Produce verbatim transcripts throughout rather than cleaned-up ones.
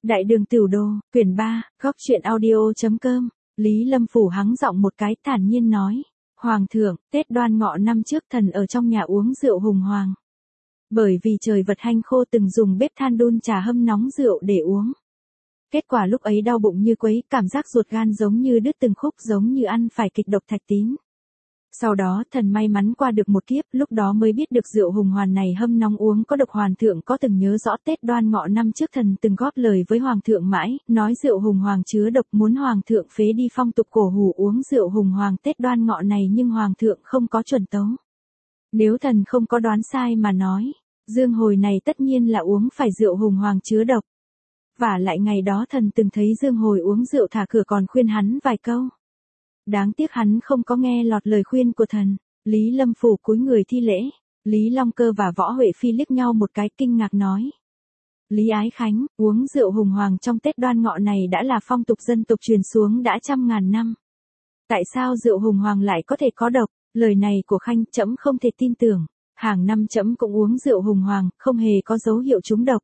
Đại đường Tửu Đô, quyển ba, góc truyện audio.com, Lý Lâm phủ hắng giọng một cái thản nhiên nói. Hoàng thượng, Tết Đoan Ngọ năm trước thần ở trong nhà uống rượu hùng hoàng. Bởi vì trời vật hanh khô từng dùng bếp than đun trà hâm nóng rượu để uống. Kết quả lúc ấy đau bụng như quấy, cảm giác ruột gan giống như đứt từng khúc, giống như ăn phải kịch độc thạch tín. Sau đó thần may mắn qua được một kiếp, lúc đó mới biết được rượu hùng hoàn này hâm nóng uống có độc. Hoàng thượng có từng nhớ rõ Tết Đoan Ngọ năm trước thần từng góp lời với Hoàng thượng mãi, nói rượu hùng hoàng chứa độc, muốn Hoàng thượng phế đi phong tục cổ hủ uống rượu hùng hoàng Tết Đoan Ngọ này, nhưng Hoàng thượng không có chuẩn tấu. Nếu thần không có đoán sai mà nói, dương hồi này tất nhiên là uống phải rượu hùng hoàng chứa độc. Vả lại ngày đó thần từng thấy dương hồi uống rượu thả cửa còn khuyên hắn vài câu. Đáng tiếc hắn không có nghe lọt lời khuyên của thần. Lý Lâm phủ cúi người thi lễ. Lý Long Cơ và Võ Huệ Phi liếc nhau một cái kinh ngạc nói. Lý Ái Khánh, uống rượu hùng hoàng trong Tết Đoan Ngọ này đã là phong tục dân tộc truyền xuống đã trăm ngàn năm. Tại sao rượu hùng hoàng lại có thể có độc? Lời này của Khanh trẫm không thể tin tưởng. Hàng năm trẫm cũng uống rượu hùng hoàng, không hề có dấu hiệu trúng độc.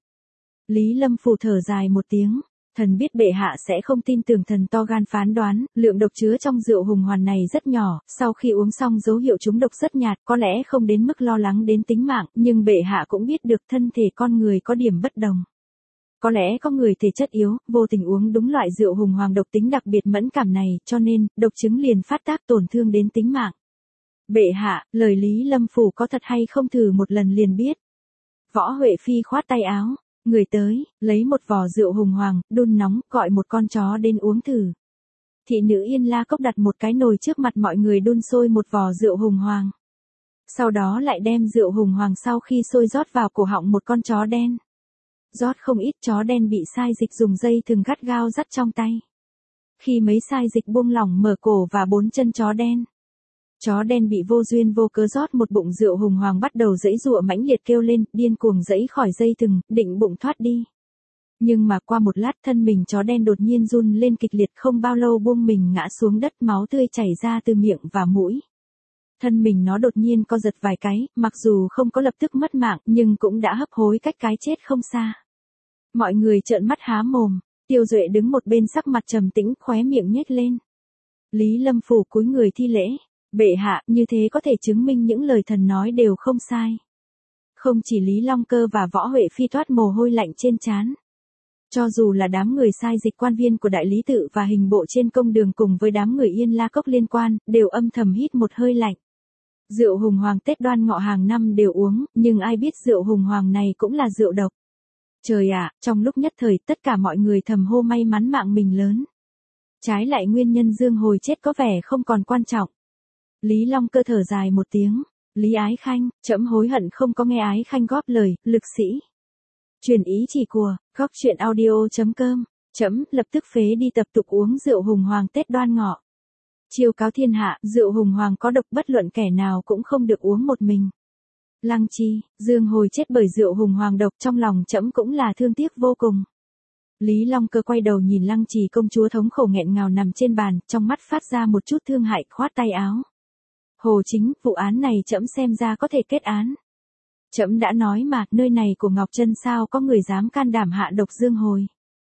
Lý Lâm phủ thở dài một tiếng. Thần biết bệ hạ sẽ không tin tưởng thần to gan phán đoán, lượng độc chứa trong rượu hùng hoàn này rất nhỏ, sau khi uống xong dấu hiệu trúng độc rất nhạt, có lẽ không đến mức lo lắng đến tính mạng, nhưng bệ hạ cũng biết được thân thể con người có điểm bất đồng. Có lẽ có người thể chất yếu, vô tình uống đúng loại rượu hùng hoàng độc tính đặc biệt mẫn cảm này, cho nên, độc chứng liền phát tác tổn thương đến tính mạng. Bệ hạ, lời Lý Lâm phủ có thật hay không thử một lần liền biết. Võ Huệ Phi khoát tay áo. Người tới, lấy một vò rượu hùng hoàng, đun nóng, gọi một con chó đến uống thử. Thị nữ Yên La Cốc đặt một cái nồi trước mặt mọi người đun sôi một vò rượu hùng hoàng. Sau đó lại đem rượu hùng hoàng sau khi sôi rót vào cổ họng một con chó đen. Rót không ít, chó đen bị sai dịch dùng dây thừng gắt gao dắt trong tay. Khi mấy sai dịch buông lỏng mở cổ và bốn chân chó đen. Chó đen bị vô duyên vô cớ rót một bụng rượu hùng hoàng bắt đầu giãy giụa mãnh liệt kêu lên, điên cuồng giãy khỏi dây thừng, định bụng thoát đi. Nhưng mà qua một lát thân mình chó đen đột nhiên run lên kịch liệt, không bao lâu buông mình ngã xuống đất, máu tươi chảy ra từ miệng và mũi. Thân mình nó đột nhiên co giật vài cái, mặc dù không có lập tức mất mạng, nhưng cũng đã hấp hối cách cái chết không xa. Mọi người trợn mắt há mồm, Tiêu Duệ đứng một bên sắc mặt trầm tĩnh, khóe miệng nhếch lên. Lý Lâm phủ cúi người thi lễ. Bệ hạ, như thế có thể chứng minh những lời thần nói đều không sai. Không chỉ Lý Long Cơ và Võ Huệ Phi toát mồ hôi lạnh trên trán. Cho dù là đám người sai dịch quan viên của Đại Lý Tự và hình bộ trên công đường cùng với đám người Yên La Cốc liên quan, đều âm thầm hít một hơi lạnh. Rượu hùng hoàng Tết Đoan Ngọ hàng năm đều uống, nhưng ai biết rượu hùng hoàng này cũng là rượu độc. Trời ạ, trong lúc nhất thời tất cả mọi người thầm hô may mắn mạng mình lớn. Trái lại nguyên nhân dương hồi chết có vẻ không còn quan trọng. Lý Long Cơ thở dài một tiếng. Lý Ái Khanh, trẫm hối hận không có nghe Ái Khanh góp lời, lực sĩ. Truyền ý chỉ của, góc truyện audio.com, trẫm lập tức phế đi tập tục uống rượu hùng hoàng Tết Đoan Ngọ. Chiêu cáo thiên hạ, rượu hùng hoàng có độc, bất luận kẻ nào cũng không được uống một mình. Lăng Chi, dương hồi chết bởi rượu hùng hoàng độc, trong lòng trẫm cũng là thương tiếc vô cùng. Lý Long Cơ quay đầu nhìn Lăng Trì công chúa thống khổ nghẹn ngào nằm trên bàn, trong mắt phát ra một chút thương hại, khoát tay áo. Hồ Chính, vụ án này trẫm xem ra có thể kết án. Trẫm đã nói mà, nơi này của Ngọc Trân sao có người dám can đảm hạ độc dương hồi.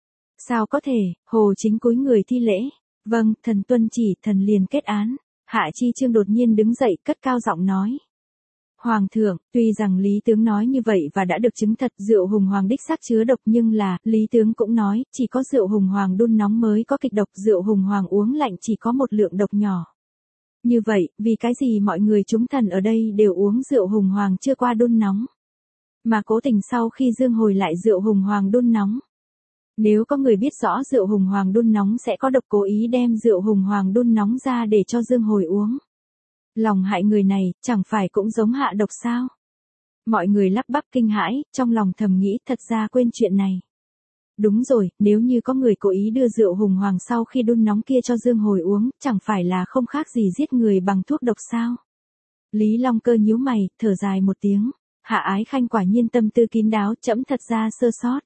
Sao có thể? Hồ Chính cúi người thi lễ. Vâng, thần tuân chỉ, thần liền kết án. Hạ Chi Chương đột nhiên đứng dậy, cất cao giọng nói. Hoàng thượng, tuy rằng Lý tướng nói như vậy và đã được chứng thật rượu hùng hoàng đích xác chứa độc, nhưng là, Lý tướng cũng nói, chỉ có rượu hùng hoàng đun nóng mới có kịch độc, rượu hùng hoàng uống lạnh chỉ có một lượng độc nhỏ. Như vậy, vì cái gì mọi người chúng thần ở đây đều uống rượu hùng hoàng chưa qua đun nóng, mà cố tình sau khi dương hồi lại rượu hùng hoàng đun nóng. Nếu có người biết rõ rượu hùng hoàng đun nóng sẽ có độc, cố ý đem rượu hùng hoàng đun nóng ra để cho dương hồi uống. Lòng hại người này, chẳng phải cũng giống hạ độc sao? Mọi người lắp bắp kinh hãi, trong lòng thầm nghĩ thật ra quên chuyện này. Đúng rồi, nếu như có người cố ý đưa rượu hùng hoàng sau khi đun nóng kia cho dương hồi uống, chẳng phải là không khác gì giết người bằng thuốc độc sao? Lý Long Cơ nhíu mày, thở dài một tiếng. Hạ Ái Khanh quả nhiên tâm tư kín đáo, trẫm thật ra sơ sót.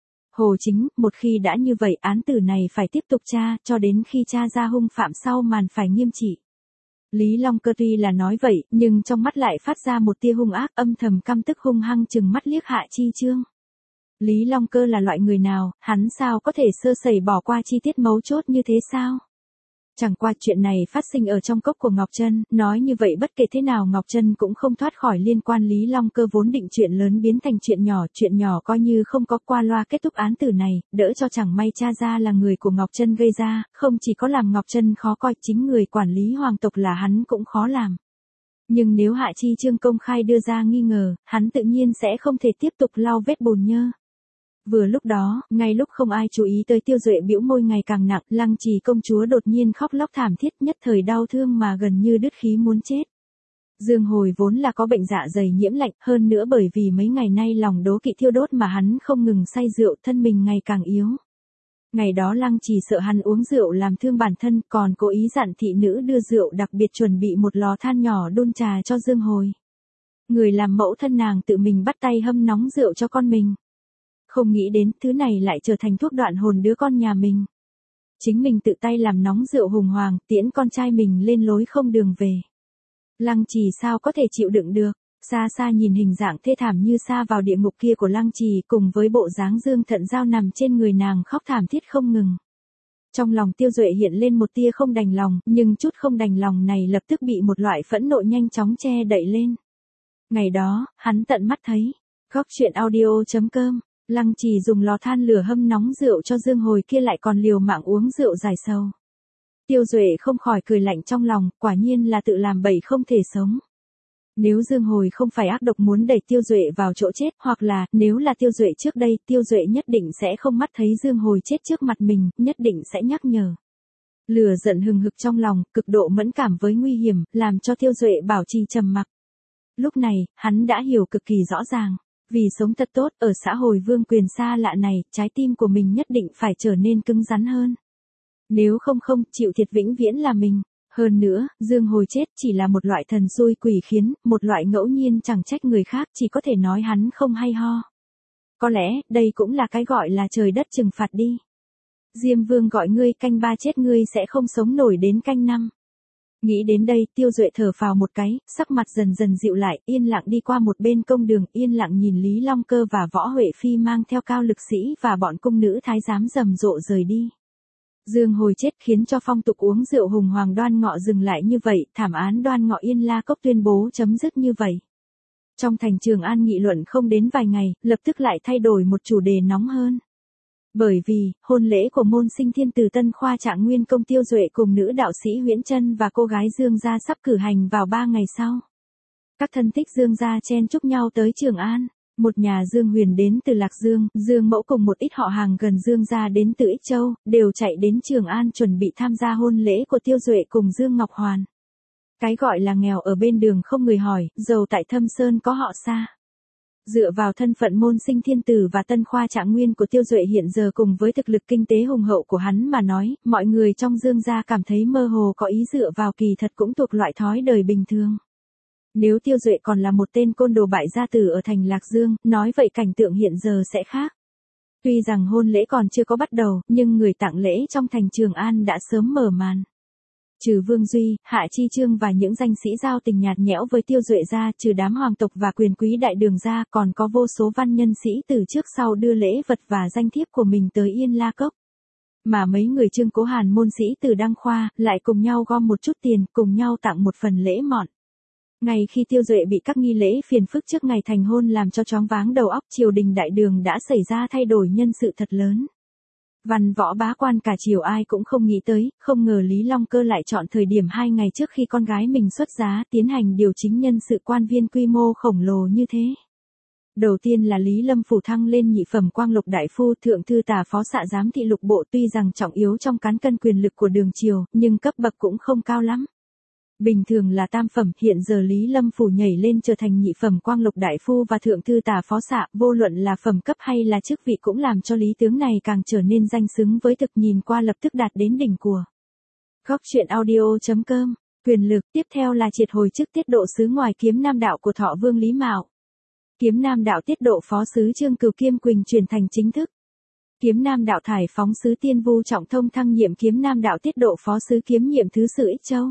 Hồ Chính, một khi đã như vậy án tử này phải tiếp tục tra, cho đến khi tra ra hung phạm sau màn phải nghiêm trị. Lý Long Cơ tuy là nói vậy, nhưng trong mắt lại phát ra một tia hung ác, âm thầm căm tức hung hăng chừng mắt liếc Hạ Chi Chương. Lý Long Cơ là loại người nào, hắn sao có thể sơ sẩy bỏ qua chi tiết mấu chốt như thế sao? Chẳng qua chuyện này phát sinh ở trong cốc của Ngọc Trân, nói như vậy bất kể thế nào Ngọc Trân cũng không thoát khỏi liên quan. Lý Long Cơ vốn định chuyện lớn biến thành chuyện nhỏ, chuyện nhỏ coi như không có, qua loa kết thúc án tử này, đỡ cho chẳng may cha ra là người của Ngọc Trân gây ra, không chỉ có làm Ngọc Trân khó coi, chính người quản lý hoàng tộc là hắn cũng khó làm. Nhưng nếu Hạ Chi Trương công khai đưa ra nghi ngờ, hắn tự nhiên sẽ không thể tiếp tục lau vết bùn nhơ. Vừa lúc đó, ngay lúc không ai chú ý tới Tiêu Duệ bĩu môi ngày càng nặng, Lăng Trì công chúa đột nhiên khóc lóc thảm thiết, nhất thời đau thương mà gần như đứt khí muốn chết. Dương Hồi vốn là có bệnh dạ dày nhiễm lạnh, hơn nữa bởi vì mấy ngày nay lòng đố kỵ thiêu đốt mà hắn không ngừng say rượu, thân mình ngày càng yếu. Ngày đó Lăng Trì sợ hắn uống rượu làm thương bản thân, còn cố ý dặn thị nữ đưa rượu đặc biệt chuẩn bị một lò than nhỏ đun trà cho Dương Hồi. Người làm mẫu thân nàng tự mình bắt tay hâm nóng rượu cho con mình. Không nghĩ đến thứ này lại trở thành thuốc đoạn hồn đứa con nhà mình. Chính mình tự tay làm nóng rượu hùng hoàng, tiễn con trai mình lên lối không đường về. Lăng Trì sao có thể chịu đựng được, xa xa nhìn hình dạng thê thảm như sa vào địa ngục kia của Lăng Trì cùng với bộ dáng Dương Thận Giao nằm trên người nàng khóc thảm thiết không ngừng. Trong lòng Tiêu Duệ hiện lên một tia không đành lòng, nhưng chút không đành lòng này lập tức bị một loại phẫn nộ nhanh chóng che đậy lên. Ngày đó, hắn tận mắt thấy. Góc truyện audio chấm com Lăng Trì dùng lò than lửa hâm nóng rượu cho Dương Hồi kia lại còn liều mạng uống rượu giải sầu. Tiêu Duệ không khỏi cười lạnh trong lòng, quả nhiên là tự làm bậy không thể sống. Nếu Dương Hồi không phải ác độc muốn đẩy Tiêu Duệ vào chỗ chết, hoặc là, nếu là Tiêu Duệ trước đây, Tiêu Duệ nhất định sẽ không mắt thấy Dương Hồi chết trước mặt mình, nhất định sẽ nhắc nhở. Lửa giận hừng hực trong lòng, cực độ mẫn cảm với nguy hiểm, làm cho Tiêu Duệ bảo trì trầm mặc. Lúc này, hắn đã hiểu cực kỳ rõ ràng. Vì sống thật tốt, ở xã hội vương quyền xa lạ này, trái tim của mình nhất định phải trở nên cứng rắn hơn. Nếu không không, chịu thiệt vĩnh viễn là mình. Hơn nữa, Dương Hồi chết chỉ là một loại thần xui quỷ khiến, một loại ngẫu nhiên chẳng trách người khác, chỉ có thể nói hắn không hay ho. Có lẽ, đây cũng là cái gọi là trời đất trừng phạt đi. Diêm Vương gọi ngươi canh ba chết ngươi sẽ không sống nổi đến canh năm. Nghĩ đến đây, Tiêu Duệ thở phào một cái, sắc mặt dần dần dịu lại, yên lặng đi qua một bên công đường, yên lặng nhìn Lý Long Cơ và Võ Huệ Phi mang theo cao lực sĩ và bọn cung nữ thái giám rầm rộ rời đi. Dương Hồi chết khiến cho phong tục uống rượu hùng hoàng Đoan Ngọ dừng lại như vậy, thảm án Đoan Ngọ Yên La Cốc tuyên bố chấm dứt như vậy. Trong thành Trường An nghị luận không đến vài ngày, lập tức lại thay đổi một chủ đề nóng hơn. Bởi vì, hôn lễ của môn sinh thiên tử Tân Khoa Trạng Nguyên Công Tiêu Duệ cùng nữ đạo sĩ Huyễn Trân và cô gái Dương gia sắp cử hành vào ba ngày sau. Các thân thích Dương gia chen chúc nhau tới Trường An. Một nhà Dương Huyền đến từ Lạc Dương, Dương Mẫu cùng một ít họ hàng gần Dương gia đến từ Ích Châu, đều chạy đến Trường An chuẩn bị tham gia hôn lễ của Tiêu Duệ cùng Dương Ngọc Hoàn. Cái gọi là nghèo ở bên đường không người hỏi, giàu tại Thâm Sơn có họ xa. Dựa vào thân phận môn sinh thiên tử và Tân Khoa Trạng Nguyên của Tiêu Duệ hiện giờ cùng với thực lực kinh tế hùng hậu của hắn mà nói, mọi người trong Dương gia cảm thấy mơ hồ có ý dựa vào kỳ thật cũng thuộc loại thói đời bình thường. Nếu Tiêu Duệ còn là một tên côn đồ bại gia tử ở thành Lạc Dương, nói vậy cảnh tượng hiện giờ sẽ khác. Tuy rằng hôn lễ còn chưa có bắt đầu, nhưng người tặng lễ trong thành Trường An đã sớm mở màn. Trừ Vương Duy, Hạ Chi Trương và những danh sĩ giao tình nhạt nhẽo với Tiêu Duệ ra, trừ đám hoàng tộc và quyền quý đại đường ra, còn có vô số văn nhân sĩ từ trước sau đưa lễ vật và danh thiếp của mình tới Yên La Cốc. Mà mấy người Trương Cố Hàn môn sĩ từ Đăng Khoa, lại cùng nhau gom một chút tiền, cùng nhau tặng một phần lễ mọn. Ngày khi Tiêu Duệ bị các nghi lễ phiền phức trước ngày thành hôn làm cho choáng váng đầu óc, triều đình đại đường đã xảy ra thay đổi nhân sự thật lớn. Văn võ bá quan cả triều ai cũng không nghĩ tới, không ngờ Lý Long Cơ lại chọn thời điểm hai ngày trước khi con gái mình xuất giá tiến hành điều chính nhân sự quan viên quy mô khổng lồ như thế. Đầu tiên là Lý Lâm phủ thăng lên nhị phẩm quang lục đại phu, thượng thư tả phó xạ giám thị lục bộ, tuy rằng trọng yếu trong cán cân quyền lực của đường triều, nhưng cấp bậc cũng không cao lắm. Bình thường là tam phẩm, hiện giờ Lý Lâm phủ nhảy lên trở thành nhị phẩm quang lục đại phu và thượng thư tả phó xạ, vô luận là phẩm cấp hay là chức vị cũng làm cho lý tướng này càng trở nên danh xứng với thực, nhìn qua lập tức đạt đến đỉnh của. Góc truyện audio chấm com, quyền lực. Tiếp theo là triệt hồi chức tiết độ sứ ngoài Kiếm Nam đạo của Thọ Vương Lý Mạo. Kiếm Nam đạo tiết độ phó sứ Trương Cửu Kiêm Quỳnh chuyển thành chính thức. Kiếm Nam đạo thải phóng sứ Tiên Vu Trọng Thông thăng nhiệm Kiếm Nam đạo tiết độ phó sứ kiếm nhiệm thứ sử Ích Châu.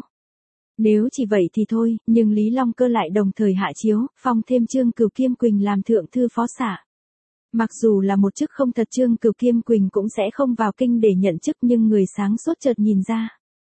Nếu chỉ vậy thì thôi, nhưng Lý Long Cơ lại đồng thời hạ chiếu, phong thêm Trương Cửu Kiêm Quỳnh làm thượng thư phó xạ. Mặc dù là một chức không thật Trương Cửu Kiêm Quỳnh cũng sẽ không vào kinh để nhận chức nhưng người sáng suốt chợt nhìn ra.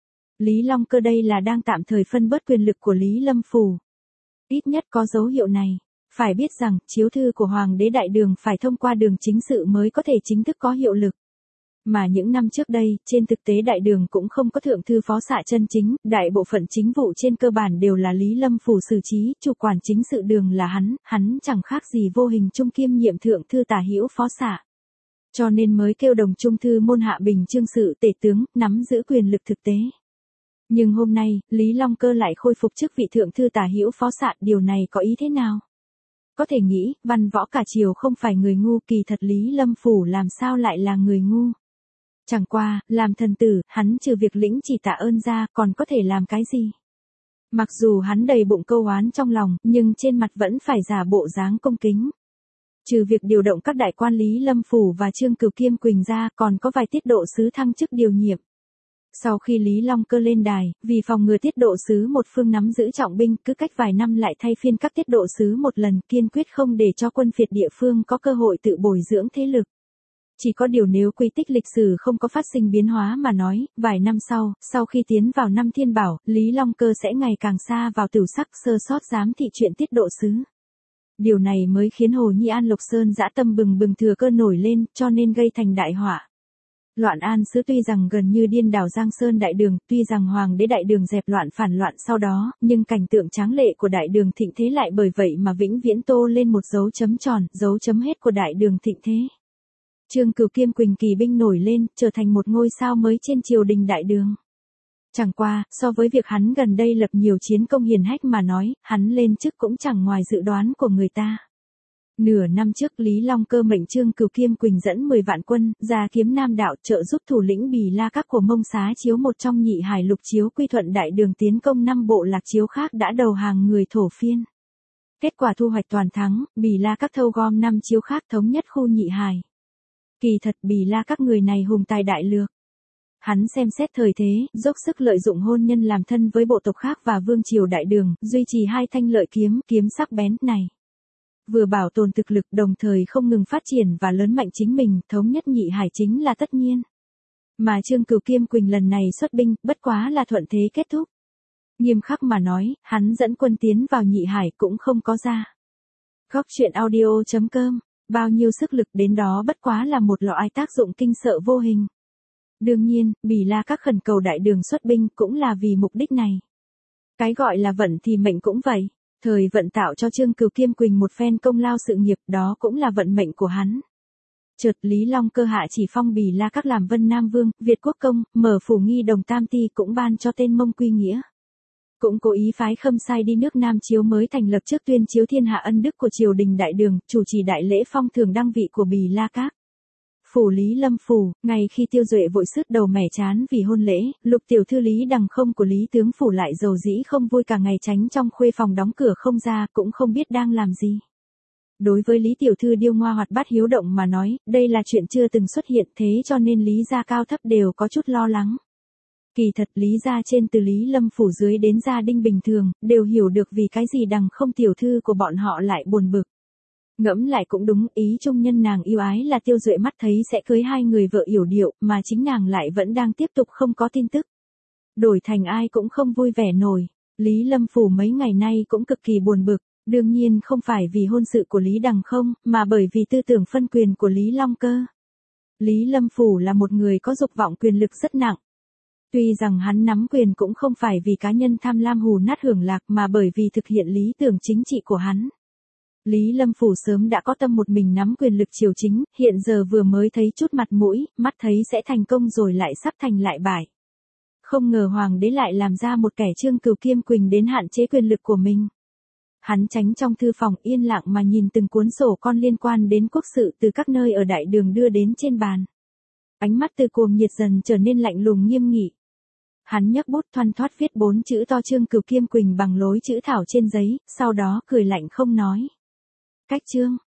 Lý Long Cơ đây là đang tạm thời phân bớt quyền lực của Lý Lâm Phủ. Ít nhất có dấu hiệu này. Phải biết rằng, chiếu thư của Hoàng đế Đại Đường phải thông qua đường chính sự mới có thể chính thức có hiệu lực. Mà những năm trước đây, trên thực tế Đại Đường cũng không có thượng thư phó xạ chân chính, đại bộ phận chính vụ trên cơ bản đều là Lý Lâm Phủ xử trí, chủ quản chính sự đường là hắn, hắn chẳng khác gì vô hình trung kiêm nhiệm thượng thư tả hữu phó xạ. Cho nên mới kêu đồng trung thư môn hạ bình chương sự tể tướng, nắm giữ quyền lực thực tế. Nhưng hôm nay, Lý Long Cơ lại khôi phục chức vị thượng thư tả hữu phó xạ, điều này có ý thế nào? Có thể nghĩ, văn võ cả triều không phải người ngu, kỳ thật Lý Lâm Phủ làm sao lại là người ngu. Chẳng qua, làm thần tử, hắn trừ việc lĩnh chỉ tạ ơn ra, còn có thể làm cái gì? Mặc dù hắn đầy bụng câu oán trong lòng, nhưng trên mặt vẫn phải giả bộ dáng cung kính. Trừ việc điều động các đại quan Lý Lâm Phủ và Trương Cửu Kiêm Quỳnh ra, còn có vài tiết độ sứ thăng chức điều nhiệm. Sau khi Lý Long Cơ lên đài, vì phòng ngừa tiết độ sứ một phương nắm giữ trọng binh, cứ cách vài năm lại thay phiên các tiết độ sứ một lần, kiên quyết không để cho quân phiệt địa phương có cơ hội tự bồi dưỡng thế lực. Chỉ có điều nếu quy tích lịch sử không có phát sinh biến hóa mà nói, vài năm sau, sau khi tiến vào năm thiên bảo, Lý Long Cơ sẽ ngày càng xa vào tửu sắc, sơ sót giám thị chuyện tiết độ sứ. Điều này mới khiến Hồ Nhi An Lộc Sơn dã tâm bừng bừng thừa cơ nổi lên, cho nên gây thành đại họa. Loạn An Sứ tuy rằng gần như điên đảo Giang Sơn Đại Đường, tuy rằng Hoàng đế Đại Đường dẹp loạn phản loạn sau đó, nhưng cảnh tượng tráng lệ của Đại Đường thịnh thế lại bởi vậy mà vĩnh viễn tô lên một dấu chấm tròn, dấu chấm hết của Đại Đường thịnh thế. Trương Cửu Kiêm Quỳnh kỳ binh nổi lên, trở thành một ngôi sao mới trên triều đình Đại Đường. Chẳng qua, so với việc hắn gần đây lập nhiều chiến công hiển hách mà nói, hắn lên chức cũng chẳng ngoài dự đoán của người ta. Nửa năm trước Lý Long Cơ mệnh Trương Cửu Kiêm Quỳnh dẫn mười vạn quân, ra kiếm Nam Đạo trợ giúp thủ lĩnh Bì La Các của Mông Xá Chiếu một trong nhị hải lục chiếu quy thuận Đại Đường tiến công năm bộ lạc chiếu khác đã đầu hàng người thổ phiên. Kết quả thu hoạch toàn thắng, Bì La Các thâu gom năm chiếu khác thống nhất khu nhị hải. Kỳ thật Bì La Các người này hùng tài đại lược. Hắn xem xét thời thế, dốc sức lợi dụng hôn nhân làm thân với bộ tộc khác và vương triều Đại Đường, duy trì hai thanh lợi kiếm, kiếm sắc bén này. Vừa bảo tồn thực lực đồng thời không ngừng phát triển và lớn mạnh chính mình, thống nhất nhị hải chính là tất nhiên. Mà Trương Cửu Kiêm Quỳnh lần này xuất binh, bất quá là thuận thế kết thúc. Nghiêm khắc mà nói, hắn dẫn quân tiến vào nhị hải cũng không có ra. Góc truyện audio chấm com, bao nhiêu sức lực đến đó bất quá là một loại tác dụng kinh sợ vô hình. Đương nhiên, Bì La Các khẩn cầu Đại Đường xuất binh cũng là vì mục đích này. Cái gọi là vận thì mệnh cũng vậy. Thời vận tạo cho Trương Cửu Kiêm Quỳnh một phen công lao sự nghiệp, đó cũng là vận mệnh của hắn. Chợt Lý Long Cơ hạ chỉ phong Bì La Các làm Vân Nam Vương, Việt Quốc Công, mở phủ nghi đồng tam ti cũng ban cho tên Mông Quy Nghĩa. Cũng cố ý phái Khâm Sai đi nước Nam Chiếu mới thành lập trước tuyên chiếu thiên hạ ân đức của triều đình Đại Đường, chủ trì đại lễ phong thường đăng vị của Bì La Các. Phủ Lý Lâm Phủ, ngày khi Tiêu Duệ vội sứt đầu mẻ chán vì hôn lễ, lục tiểu thư Lý Đằng Không của Lý Tướng Phủ lại dầu dĩ không vui cả ngày tránh trong khuê phòng đóng cửa không ra, cũng không biết đang làm gì. Đối với Lý tiểu thư điêu ngoa hoạt bát hiếu động mà nói, đây là chuyện chưa từng xuất hiện, thế cho nên Lý gia cao thấp đều có chút lo lắng. Kỳ thật Lý gia trên từ Lý Lâm Phủ dưới đến gia đình bình thường, đều hiểu được vì cái gì Đằng Không tiểu thư của bọn họ lại buồn bực. Ngẫm lại cũng đúng, ý trung nhân nàng yêu ái là Tiêu Duệ mắt thấy sẽ cưới hai người vợ yểu điệu, mà chính nàng lại vẫn đang tiếp tục không có tin tức. Đổi thành ai cũng không vui vẻ nổi. Lý Lâm Phủ mấy ngày nay cũng cực kỳ buồn bực, đương nhiên không phải vì hôn sự của Lý Đằng Không, mà bởi vì tư tưởng phân quyền của Lý Long Cơ. Lý Lâm Phủ là một người có dục vọng quyền lực rất nặng. Tuy rằng hắn nắm quyền cũng không phải vì cá nhân tham lam hù nát hưởng lạc mà bởi vì thực hiện lý tưởng chính trị của hắn. Lý Lâm Phủ sớm đã có tâm một mình nắm quyền lực triều chính, hiện giờ vừa mới thấy chút mặt mũi, mắt thấy sẽ thành công rồi lại sắp thành lại bại. Không ngờ Hoàng đế lại làm ra một kẻ Trương Cửu Kiêm Quỳnh đến hạn chế quyền lực của mình. Hắn tránh trong thư phòng yên lặng mà nhìn từng cuốn sổ con liên quan đến quốc sự từ các nơi ở Đại Đường đưa đến trên bàn. Ánh mắt từ cuồng nhiệt dần trở nên lạnh lùng nghiêm nghị. Hắn nhấc bút thoăn thoắt viết bốn chữ to Trương Cửu Kiêm Quỳnh bằng lối chữ thảo trên giấy, sau đó cười lạnh không nói. Cách chương,